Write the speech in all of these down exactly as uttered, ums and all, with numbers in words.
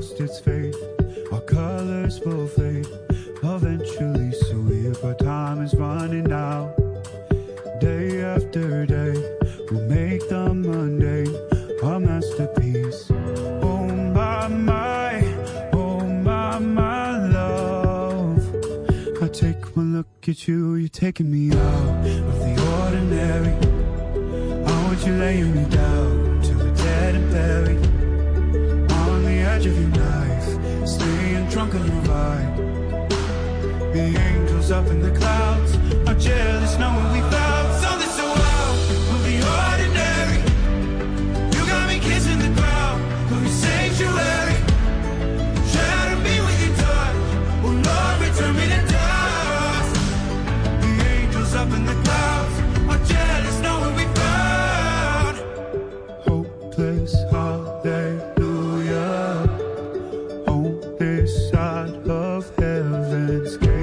lost its faith. Our colors will fade eventually, so weird, but time is running out. Day after day, we'll make the mundane our masterpiece. Oh my, my, oh my, my love. I take one look at you, you're taking me out of the ordinary. How would you lay me down to a dead and buried? On the edge of your knife, staying drunk on your vibe. The angels up in the clouds are jealous knowing we found something so out of the ordinary. You got me kissing the ground of your sanctuary. Shadow me with your touch, oh Lord, return me to dust. The angels up in the clouds are jealous knowing we found hopeless hallelujah on this side of heaven's gate.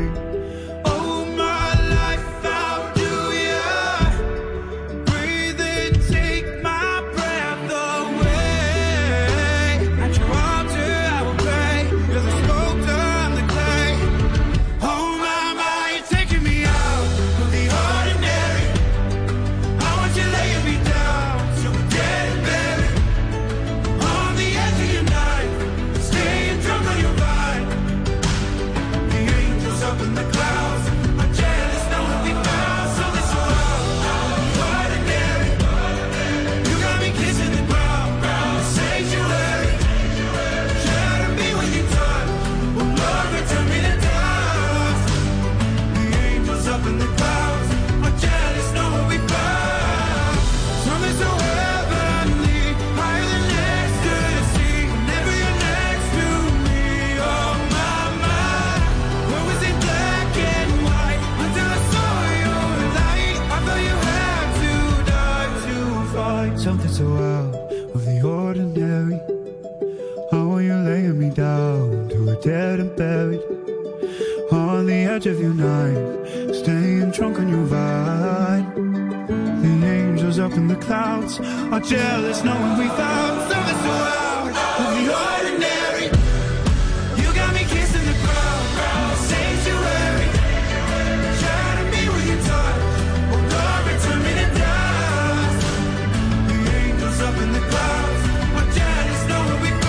Something so out of the ordinary. How are you laying me down to a dead and buried? On the edge of your knife, staying drunk on your vibe. The angels up in the clouds are jealous knowing we found something so out of the ordinary. You got me kissing the ground, the sanctuary. Shadow me with your touch, oh Lord, return me to dust. The angels up in the clouds are jealous knowing we found.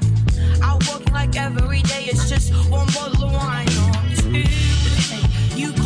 Every day it's just one bottle of wine or two. You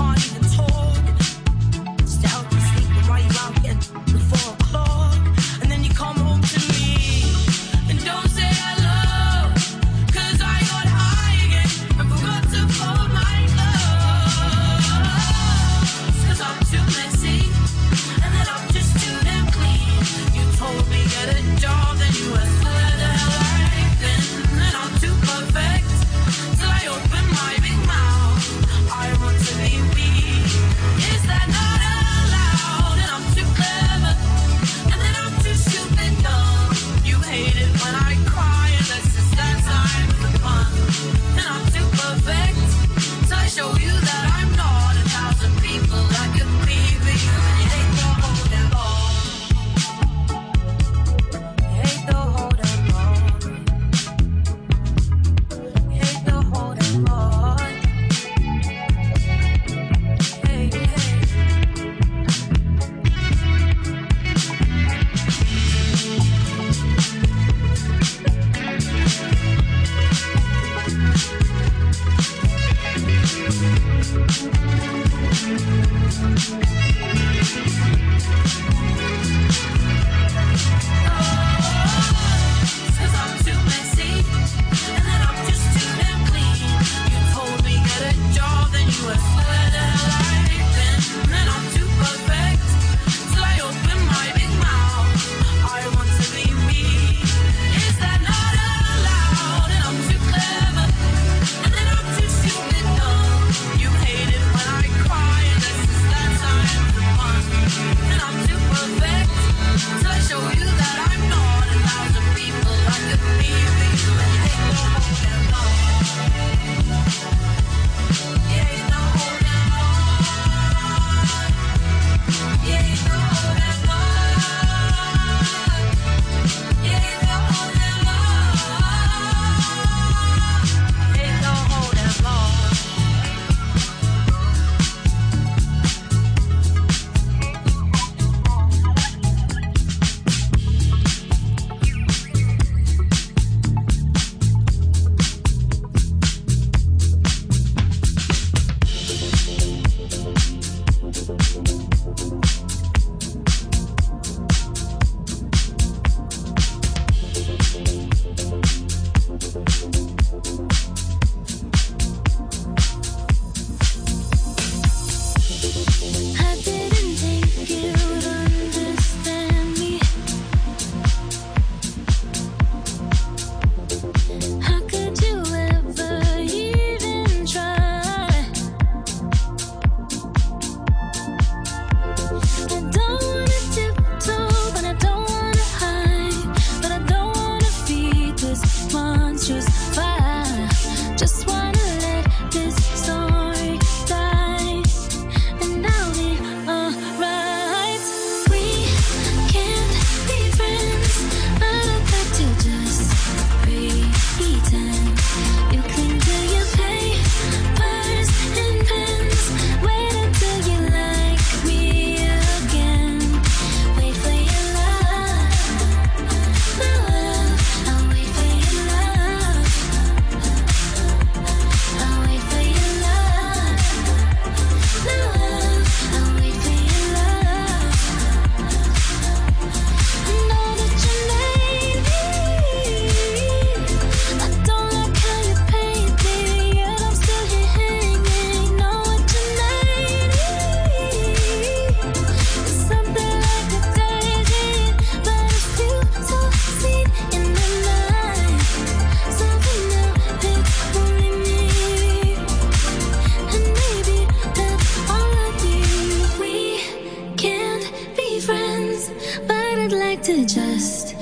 to just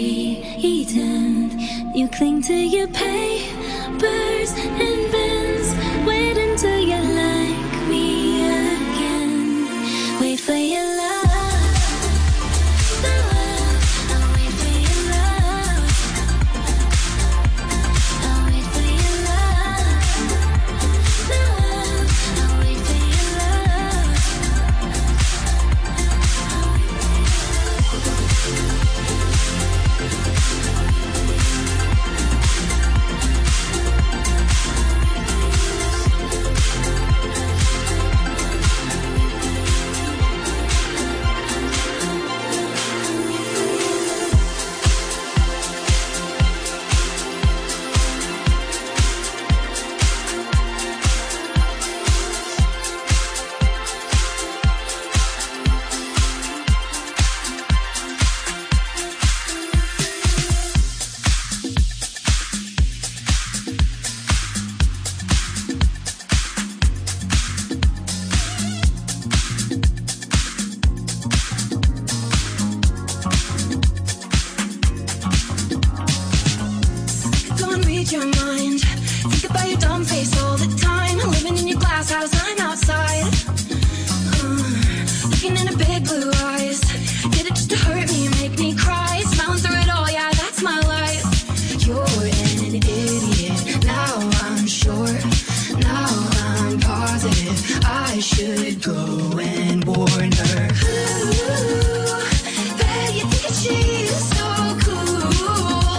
pretend. You cling to your papers and pens. Wait until you like me again. Wait for your love.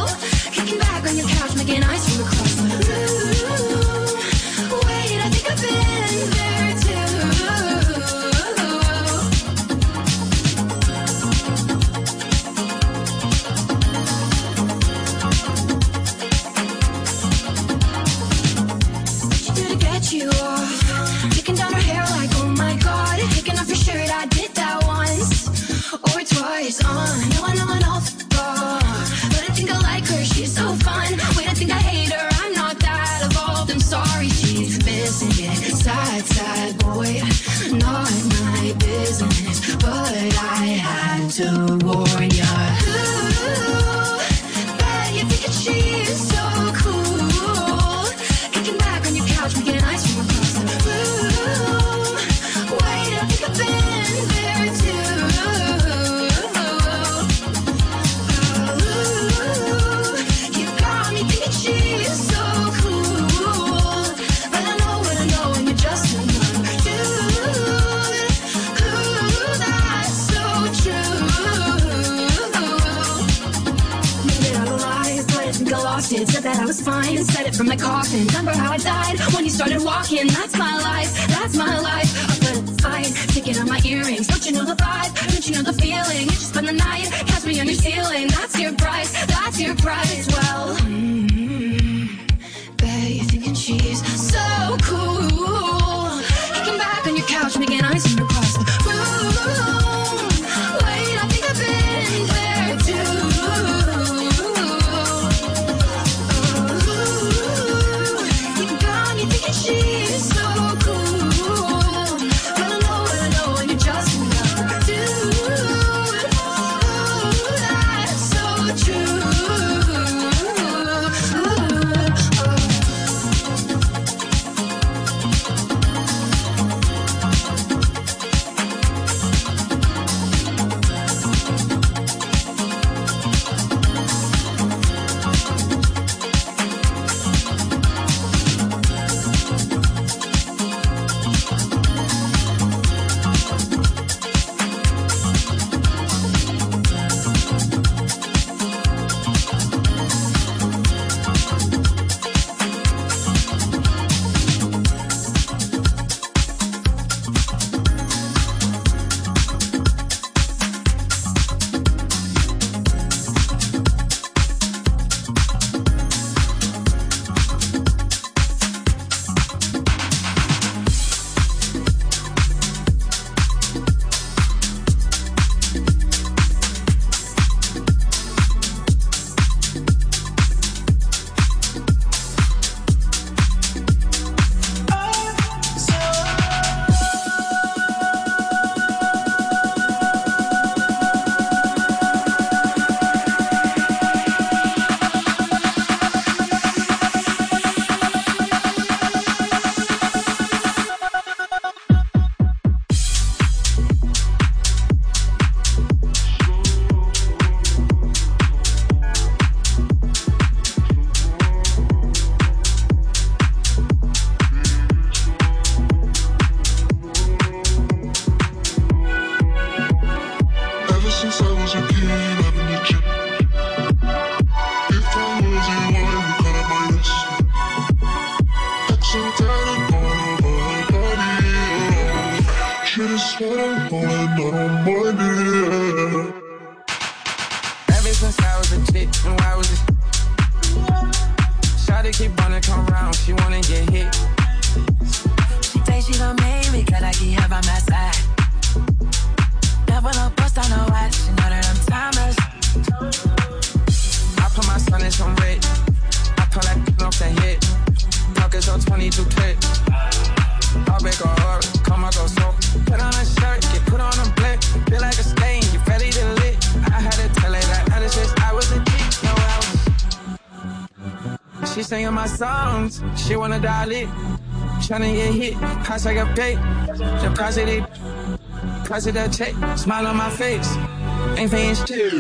Wait, I think I've been fine. Said it from my coffin. Remember how I died when you started walking? That's my life, that's my life. Up in a fight, taking on my earrings. Don't you know the vibe? Don't you know the feeling? You just spend the night, catch me on your ceiling. That's your price, that's your price. Well, mm-hmm. Bet you're thinking she's so cool. Kicking back on your couch, making eyes on your cross. Wait, I think I've been there too. You're gone, you're thinking she's so cool. But I know, but I know, and you're just enough to do. That's so true. Ever since I was a chick, and why was it? Shawty keep wanna come round, she wanna get hit. She say she gon' make me, cause I keep her by my side. Never no bust on no watch, she know that I'm timeless. I put my son in some red, I pull that off the hit. Pockets on twenty-two clips. I'll make a heart, come I go so. Put on a shirt, get put on a blick. Feel like a stain, you ready to lit. I had to tell her that I just I was a geek, no I was. She singing my songs, she wanna dial it. Tryna get hit, pass like a pay. The positive, positive check, smile on my face. Ain't paying shit.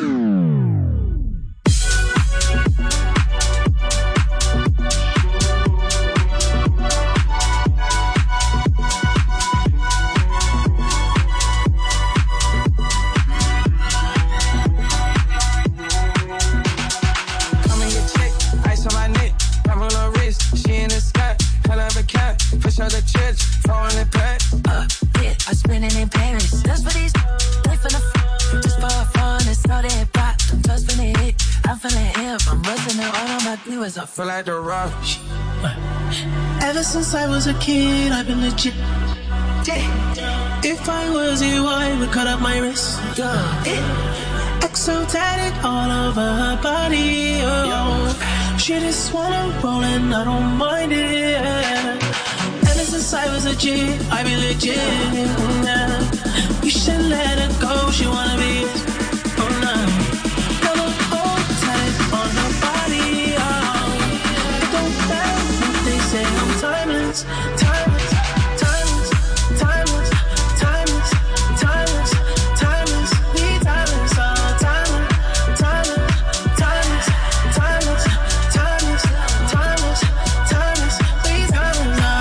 The church, throwing it back. Uh, yeah, I'm spinning in Paris. Just for these, life for the f- just for fun. It's all that pop. I'm just feeling it. I'm feeling hip. I'm busting it all on my viewers. I feel like the rush. Ever since I was a kid, I've been legit. Yeah. If I was you, I would cut up my wrist. Yeah. Exo tatted all over her body. Oh, she just wanna roll and I don't mind it. Since I was a G, I be legit, yeah. You should let her go, she wanna be, oh no. Got a hold tight on her body, oh. It don't matter what they say, I'm timeless, timeless, timeless, timeless, timeless, timeless, timeless, be timeless, oh. Timeless, timeless, timeless, timeless, timeless, timeless, timeless, be timeless, oh.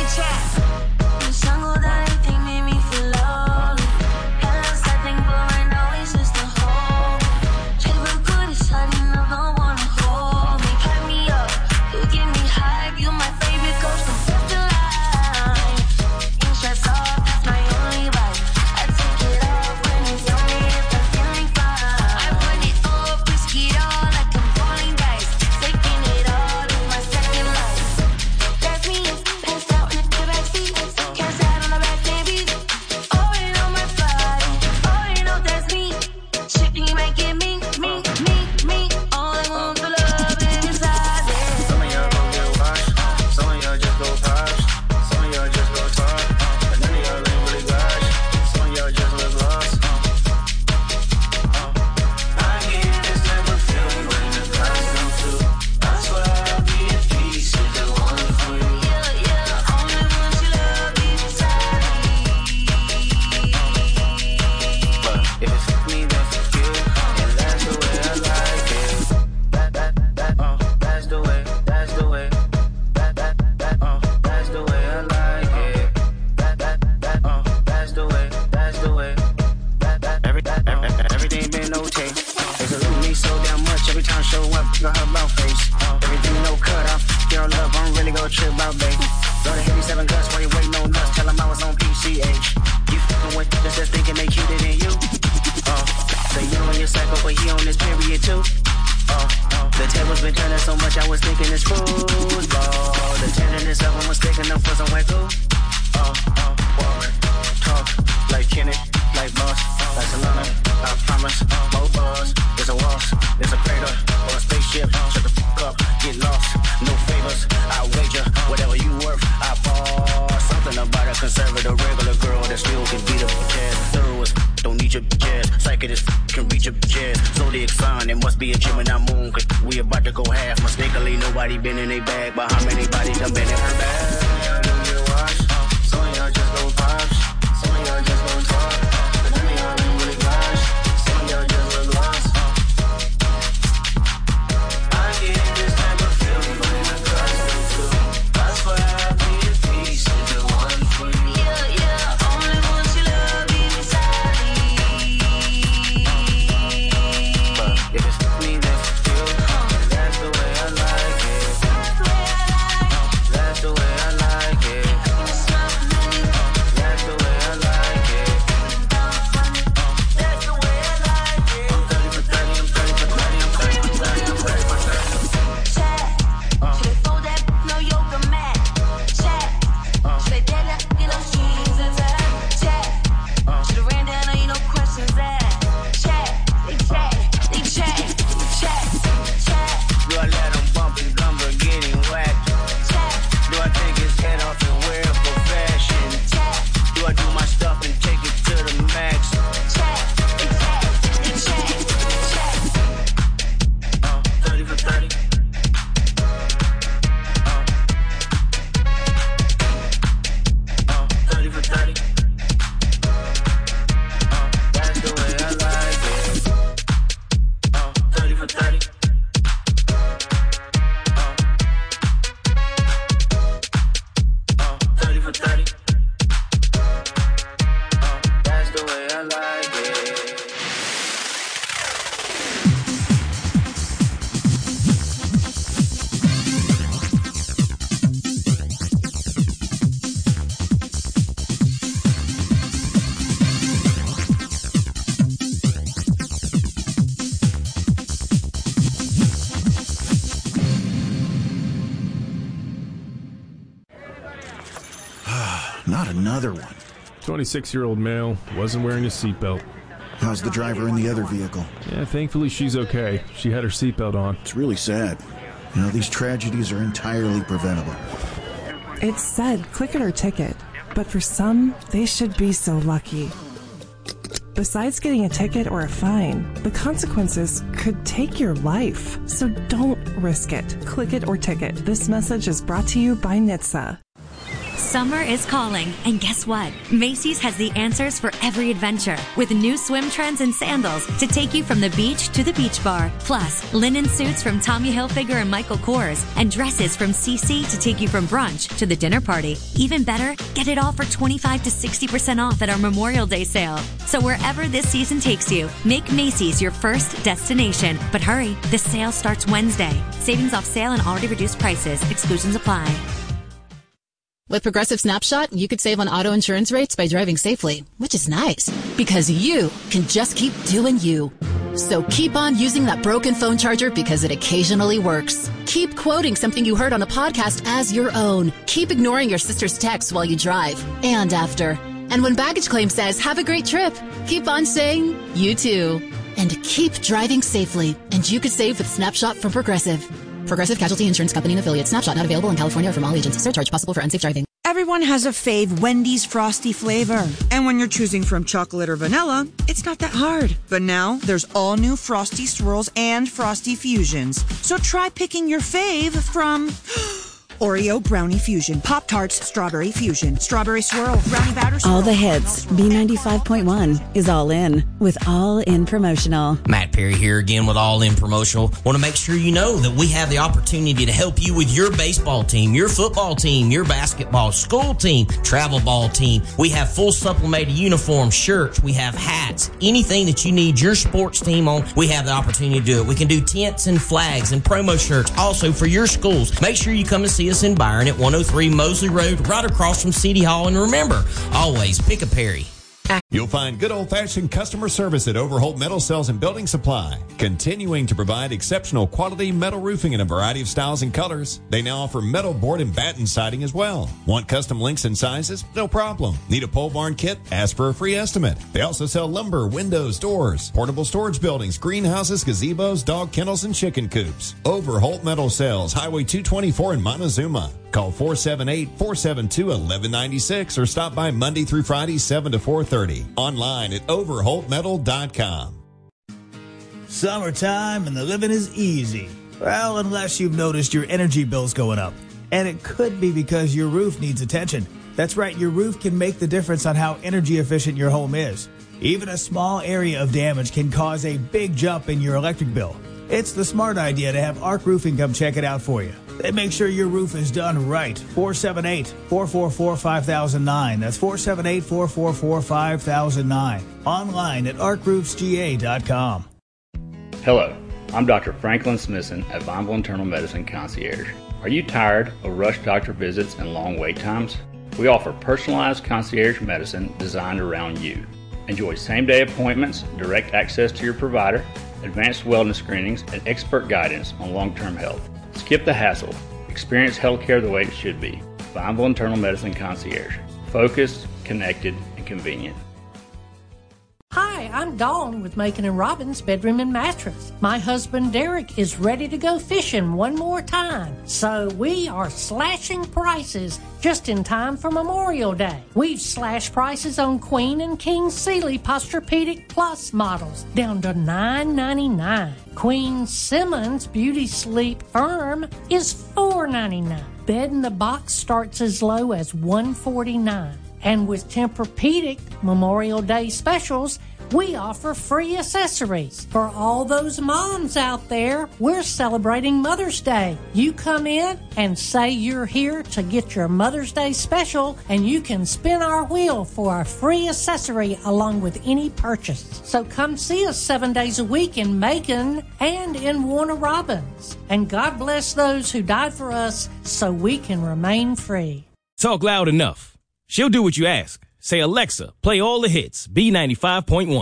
Not another one. twenty-six-year-old male, wasn't wearing a seatbelt. How's the driver in the other vehicle? Yeah, thankfully she's okay. She had her seatbelt on. It's really sad. You know, these tragedies are entirely preventable. It said click it or ticket, but for some, they should be so lucky. Besides getting a ticket or a fine, the consequences could take your life. So don't risk it. Click it or ticket. This message is brought to you by N H T S A. Summer is calling, and guess what? Macy's has the answers for every adventure, with new swim trends and sandals to take you from the beach to the beach bar. Plus, linen suits from Tommy Hilfiger and Michael Kors, and dresses from C C to take you from brunch to the dinner party. Even better, get it all for twenty-five to sixty percent off at our Memorial Day sale. So wherever this season takes you, make Macy's your first destination. But hurry, the sale starts Wednesday. Savings off sale and already reduced prices. Exclusions apply. With Progressive Snapshot, you could save on auto insurance rates by driving safely, which is nice because you can just keep doing you. So keep on using that broken phone charger because it occasionally works. Keep quoting something you heard on a podcast as your own. Keep ignoring your sister's texts while you drive and after. And when baggage claim says, have a great trip, keep on saying, you too. And keep driving safely. And you could save with Snapshot from Progressive. Progressive Casualty Insurance Company and Affiliates. Snapshot not available in California or from all agents. Surcharge possible for unsafe driving. Everyone has a fave Wendy's Frosty flavor. And when you're choosing from chocolate or vanilla, it's not that hard. But now, there's all new Frosty Swirls and Frosty Fusions. So try picking your fave from Oreo Brownie Fusion, Pop-Tarts Strawberry Fusion, Strawberry Swirl, Brownie Batter Swirl. All the hits. B ninety-five point one is all in with All In Promotional. Matt Perry here again with All In Promotional. Want to make sure you know that we have the opportunity to help you with your baseball team, your football team, your basketball, school team, travel ball team. We have full supplemented uniforms, shirts, we have hats, anything that you need your sports team on, we have the opportunity to do it. We can do tents and flags and promo shirts also for your schools. Make sure you come and see us in Byron at one oh three Mosley Road, right across from City Hall. And remember, always pick a Perry. You'll find good old-fashioned customer service at Overholt Metal Sales and Building Supply, continuing to provide exceptional quality metal roofing in a variety of styles and colors. They now offer metal board and batten siding as well. Want custom lengths and sizes? No problem. Need a pole barn kit? Ask for a free estimate. They also sell lumber, windows, doors, portable storage buildings, greenhouses, gazebos, dog kennels, and chicken coops. Overholt Metal Sales, Highway two twenty-four in Montezuma. Call four seven eight, four seven two, one one nine six or stop by Monday through Friday, seven to four thirty. Online at overholt metal dot com. Summertime and the living is easy. Well, unless you've noticed your energy bills going up. And it could be because your roof needs attention. That's right, your roof can make the difference on how energy efficient your home is. Even a small area of damage can cause a big jump in your electric bill. It's the smart idea to have Arc Roofing come check it out for you. They make sure your roof is done right. four seven eight, four four four, five thousand nine. That's four seven eight, four four four, five thousand nine. Online at arc roofs g a dot com. Hello, I'm Doctor Franklin Smithson at Vineville Internal Medicine Concierge. Are you tired of rushed doctor visits and long wait times? We offer personalized concierge medicine designed around you. Enjoy same-day appointments, direct access to your provider, advanced wellness screenings, and expert guidance on long-term health. Skip the hassle. Experience healthcare the way it should be. Vineville Internal Medicine Concierge. Focused, connected, and convenient. Hi, I'm Dawn with Macon and Robbins Bedroom and Mattress. My husband Derek is ready to go fishing one more time, so we are slashing prices just in time for Memorial Day. We've slashed prices on Queen and King Sealy Posturepedic Plus models down to nine ninety-nine. Queen Simmons Beauty Sleep Firm is four ninety-nine. Bed in the box starts as low as one forty-nine. And with Tempur-Pedic Memorial Day specials, we offer free accessories. For all those moms out there, we're celebrating Mother's Day. You come in and say you're here to get your Mother's Day special, and you can spin our wheel for a free accessory along with any purchase. So come see us seven days a week in Macon and in Warner Robins. And God bless those who died for us so we can remain free. Talk loud enough. She'll do what you ask. Say, Alexa, play all the hits. B ninety-five point one.